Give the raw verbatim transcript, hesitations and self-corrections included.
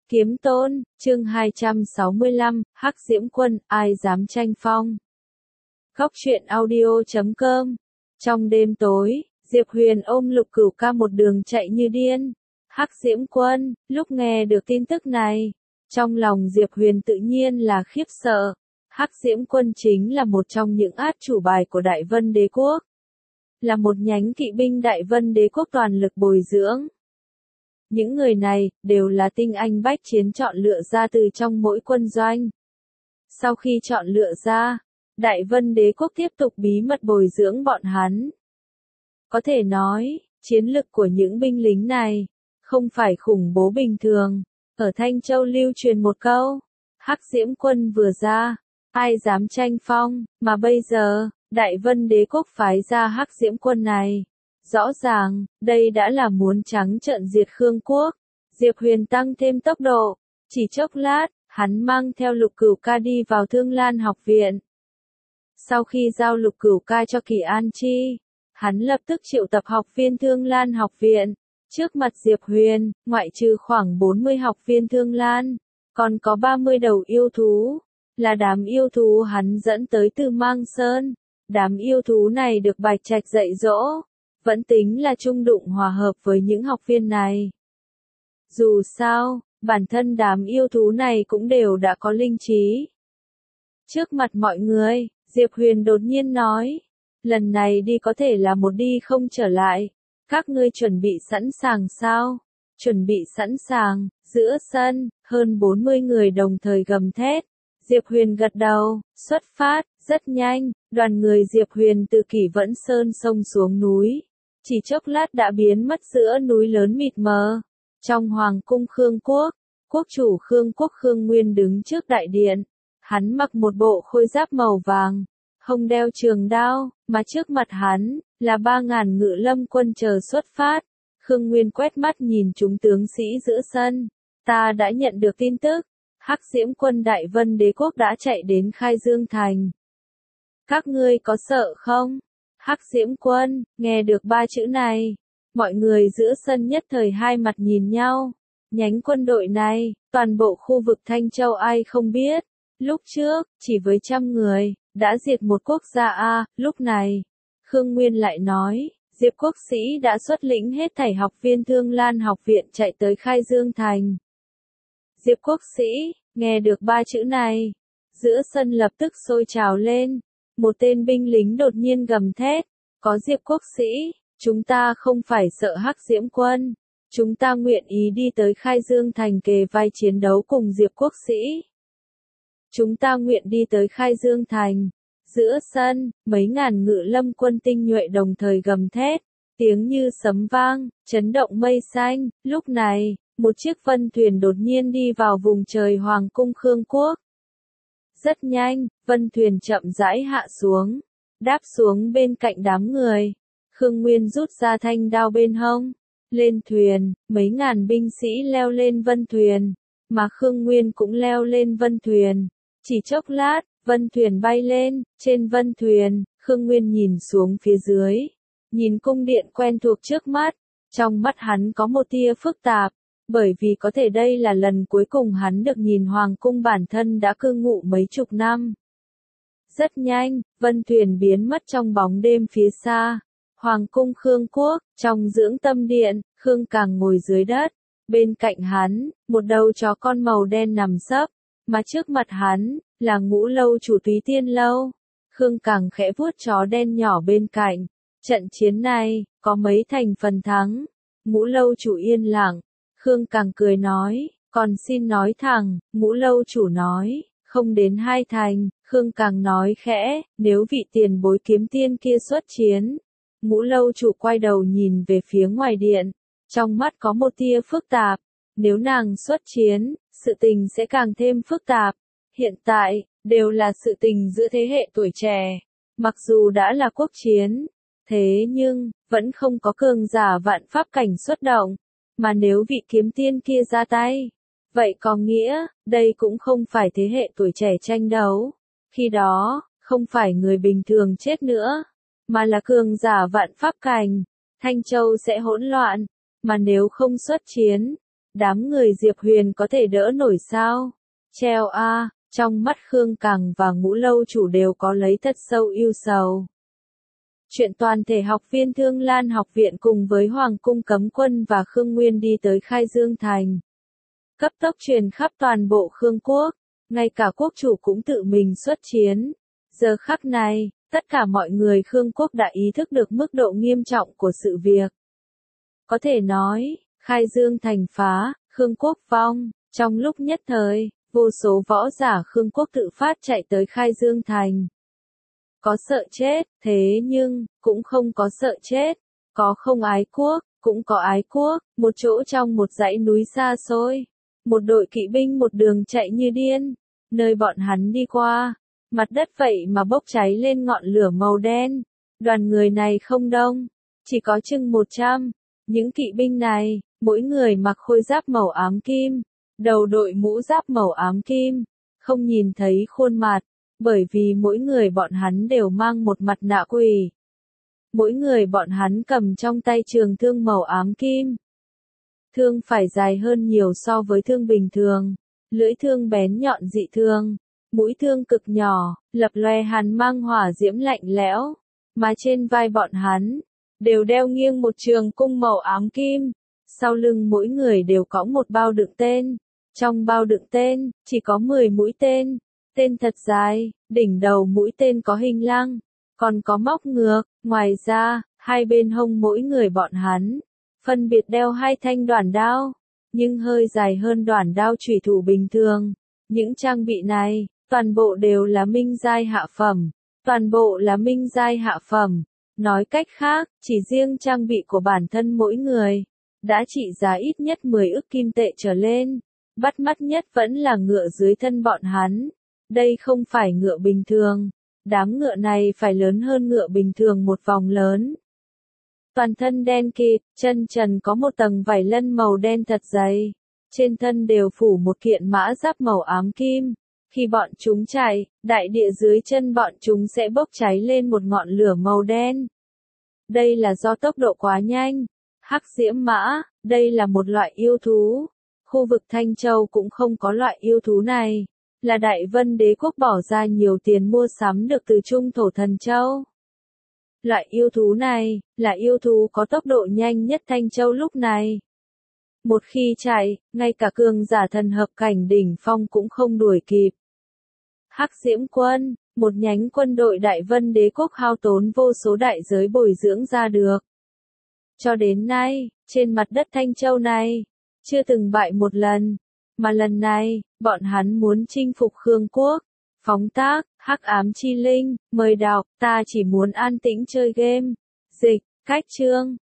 Kiếm Tôn, chương hai trăm sáu mươi lăm, Hắc Diễm Quân, ai dám tranh phong. Góc truyện audio chấm com. Trong đêm tối, Diệp Huyền ôm Lục Cửu Ca một đường chạy như điên. Hắc Diễm Quân, lúc nghe được tin tức này, trong lòng Diệp Huyền tự nhiên là khiếp sợ. Hắc Diễm Quân chính là một trong những át chủ bài của Đại Vân Đế Quốc. Là một nhánh kỵ binh Đại Vân Đế Quốc toàn lực bồi dưỡng. Những người này, đều là tinh anh bách chiến chọn lựa ra từ trong mỗi quân doanh. Sau khi chọn lựa ra, Đại Vân Đế Quốc tiếp tục bí mật bồi dưỡng bọn hắn. Có thể nói, chiến lực của những binh lính này, không phải khủng bố bình thường. Ở Thanh Châu lưu truyền một câu, Hắc Diễm Quân vừa ra, ai dám tranh phong, mà bây giờ, Đại Vân Đế Quốc phái ra Hắc Diễm Quân này. Rõ ràng, đây đã là muốn trắng trợn diệt Khương Quốc. Diệp Huyền tăng thêm tốc độ. Chỉ chốc lát, hắn mang theo Lục Cửu Ca đi vào Thương Lan học viện. Sau khi giao Lục Cửu Ca cho Kỳ An Chi, hắn lập tức triệu tập học viên Thương Lan học viện. Trước mặt Diệp Huyền, ngoại trừ khoảng bốn mươi học viên Thương Lan, còn có ba mươi đầu yêu thú. Là đám yêu thú hắn dẫn tới từ Mang Sơn. Đám yêu thú này được Bạch Trạch dạy dỗ. Vẫn tính là trung đụng hòa hợp với những học viên này. Dù sao, bản thân đám yêu thú này cũng đều đã có linh trí. Trước mặt mọi người, Diệp Huyền đột nhiên nói, lần này đi có thể là một đi không trở lại. Các ngươi chuẩn bị sẵn sàng sao? Chuẩn bị sẵn sàng. Giữa sân, hơn bốn mươi người đồng thời gầm thét. Diệp Huyền gật đầu, xuất phát, rất nhanh, đoàn người Diệp Huyền từ Kỷ Vẫn Sơn xông xuống núi. Chỉ chốc lát đã biến mất giữa núi lớn mịt mờ. Trong Hoàng cung Khương Quốc, quốc chủ Khương Quốc Khương Nguyên đứng trước đại điện. Hắn mặc một bộ khôi giáp màu vàng, hông đeo trường đao, mà trước mặt hắn, là ba ngàn ngự lâm quân chờ xuất phát. Khương Nguyên quét mắt nhìn chúng tướng sĩ giữa sân. Ta đã nhận được tin tức, Hắc Diễm Quân Đại Vân Đế Quốc đã chạy đến Khai Dương Thành. Các ngươi có sợ không? Hắc Diễm Quân, nghe được ba chữ này, mọi người giữa sân nhất thời hai mặt nhìn nhau. Nhánh quân đội này, toàn bộ khu vực Thanh Châu ai không biết. Lúc trước, chỉ với trăm người, đã diệt một quốc gia A, lúc này. Khương Nguyên lại nói, Diệp Quốc Sĩ đã xuất lĩnh hết thảy học viên Thương Lan học viện chạy tới Khai Dương Thành. Diệp Quốc Sĩ, nghe được ba chữ này, giữa sân lập tức sôi trào lên. Một tên binh lính đột nhiên gầm thét, có Diệp Quốc Sĩ, chúng ta không phải sợ Hắc Diễm Quân, chúng ta nguyện ý đi tới Khai Dương Thành kề vai chiến đấu cùng Diệp Quốc Sĩ. Chúng ta nguyện đi tới Khai Dương Thành. Giữa sân, mấy ngàn ngự lâm quân tinh nhuệ đồng thời gầm thét, tiếng như sấm vang, chấn động mây xanh. Lúc này, một chiếc vân thuyền đột nhiên đi vào vùng trời Hoàng cung Khương Quốc. Rất nhanh, vân thuyền chậm rãi hạ xuống, đáp xuống bên cạnh đám người. Khương Nguyên rút ra thanh đao bên hông, lên thuyền, mấy ngàn binh sĩ leo lên vân thuyền, mà Khương Nguyên cũng leo lên vân thuyền. Chỉ chốc lát, vân thuyền bay lên, trên vân thuyền, Khương Nguyên nhìn xuống phía dưới, nhìn cung điện quen thuộc trước mắt, trong mắt hắn có một tia phức tạp. Bởi vì có thể đây là lần cuối cùng hắn được nhìn Hoàng cung bản thân đã cư ngụ mấy chục năm. Rất nhanh, vân thuyền biến mất trong bóng đêm phía xa. Hoàng cung Khương Quốc, trong dưỡng tâm điện, Khương Càng ngồi dưới đất. Bên cạnh hắn, một đầu chó con màu đen nằm sấp, mà trước mặt hắn, là Ngũ Lâu chủ Túy Tiên Lâu. Khương Càng khẽ vuốt chó đen nhỏ bên cạnh. Trận chiến này, có mấy thành phần thắng. Ngũ Lâu chủ yên lặng. Khương Càng cười nói, còn xin nói thẳng. Ngũ Lâu chủ nói, không đến hai thành. Khương Càng nói khẽ, nếu vị tiền bối kiếm tiên kia xuất chiến. Ngũ Lâu chủ quay đầu nhìn về phía ngoài điện, trong mắt có một tia phức tạp. Nếu nàng xuất chiến, sự tình sẽ càng thêm phức tạp. Hiện tại, đều là sự tình giữa thế hệ tuổi trẻ. Mặc dù đã là quốc chiến, thế nhưng, vẫn không có cường giả vạn pháp cảnh xuất động. Mà nếu vị kiếm tiên kia ra tay, vậy có nghĩa, đây cũng không phải thế hệ tuổi trẻ tranh đấu. Khi đó, không phải người bình thường chết nữa, mà là cường giả vạn pháp cảnh. Thanh Châu sẽ hỗn loạn, mà nếu không xuất chiến, Đám người Diệp Huyền có thể đỡ nổi sao? Treo a, trong mắt Khương Cằng và Ngũ Lâu Chủ đều có lấy thật sâu ưu sầu. Chuyện toàn thể học viên Thương Lan học viện cùng với Hoàng cung cấm quân và Khương Nguyên đi tới Khai Dương Thành. Cấp tốc truyền khắp toàn bộ Khương quốc, ngay cả quốc chủ cũng tự mình xuất chiến. Giờ khắc này, tất cả mọi người Khương quốc đã ý thức được mức độ nghiêm trọng của sự việc. Có thể nói, Khai Dương Thành phá, Khương quốc vong, trong lúc nhất thời, vô số võ giả Khương quốc tự phát chạy tới Khai Dương Thành. Có sợ chết, thế nhưng, cũng không có sợ chết. Có không ái quốc, cũng có ái quốc, một chỗ trong một dãy núi xa xôi. Một đội kỵ binh một đường chạy như điên. Nơi bọn hắn đi qua, mặt đất vậy mà bốc cháy lên ngọn lửa màu đen. Đoàn người này không đông, chỉ có chừng một trăm. Những kỵ binh này, mỗi người mặc khôi giáp màu ám kim, đầu đội mũ giáp màu ám kim, không nhìn thấy khuôn mặt. Bởi vì mỗi người bọn hắn đều mang một mặt nạ quỷ. Mỗi người bọn hắn cầm trong tay trường thương màu ám kim. Thương phải dài hơn nhiều so với thương bình thường. Lưỡi thương bén nhọn dị thương. Mũi thương cực nhỏ, lập loè hàn mang hỏa diễm lạnh lẽo. Mà trên vai bọn hắn, đều đeo nghiêng một trường cung màu ám kim. Sau lưng mỗi người đều có một bao đựng tên. Trong bao đựng tên, chỉ có mười mũi tên. Tên thật dài, đỉnh đầu mũi tên có hình lăng, còn có móc ngược, ngoài ra, hai bên hông mỗi người bọn hắn, phân biệt đeo hai thanh đoản đao, nhưng hơi dài hơn đoản đao chủy thủ bình thường. Những trang bị này, toàn bộ đều là minh giai hạ phẩm, toàn bộ là minh giai hạ phẩm. Nói cách khác, chỉ riêng trang bị của bản thân mỗi người, đã trị giá ít nhất mười ức kim tệ trở lên. Bắt mắt nhất vẫn là ngựa dưới thân bọn hắn. Đây không phải ngựa bình thường, đám ngựa này phải lớn hơn ngựa bình thường một vòng lớn. Toàn thân đen kịt, chân trần có một tầng vảy lân màu đen thật dày, trên thân đều phủ một kiện mã giáp màu ám kim. Khi bọn chúng chạy, đại địa dưới chân bọn chúng sẽ bốc cháy lên một ngọn lửa màu đen. Đây là do tốc độ quá nhanh. Hắc diễm mã, đây là một loại yêu thú. Khu vực Thanh Châu cũng không có loại yêu thú này. Là Đại Vân Đế quốc bỏ ra nhiều tiền mua sắm được từ Trung Thổ Thần Châu. Loại yêu thú này, là yêu thú có tốc độ nhanh nhất Thanh Châu lúc này. Một khi chạy, ngay cả cường giả thần hợp cảnh đỉnh phong cũng không đuổi kịp. Hắc Diễm Quân, một nhánh quân đội Đại Vân Đế quốc hao tốn vô số đại giới bồi dưỡng ra được. Cho đến nay, trên mặt đất Thanh Châu này, chưa từng bại một lần. Mà lần này, bọn hắn muốn chinh phục Khương quốc. Phóng tác, Hắc Ám Chi Linh, mời đọc, ta chỉ muốn an tĩnh chơi game. Dịch, cách chương.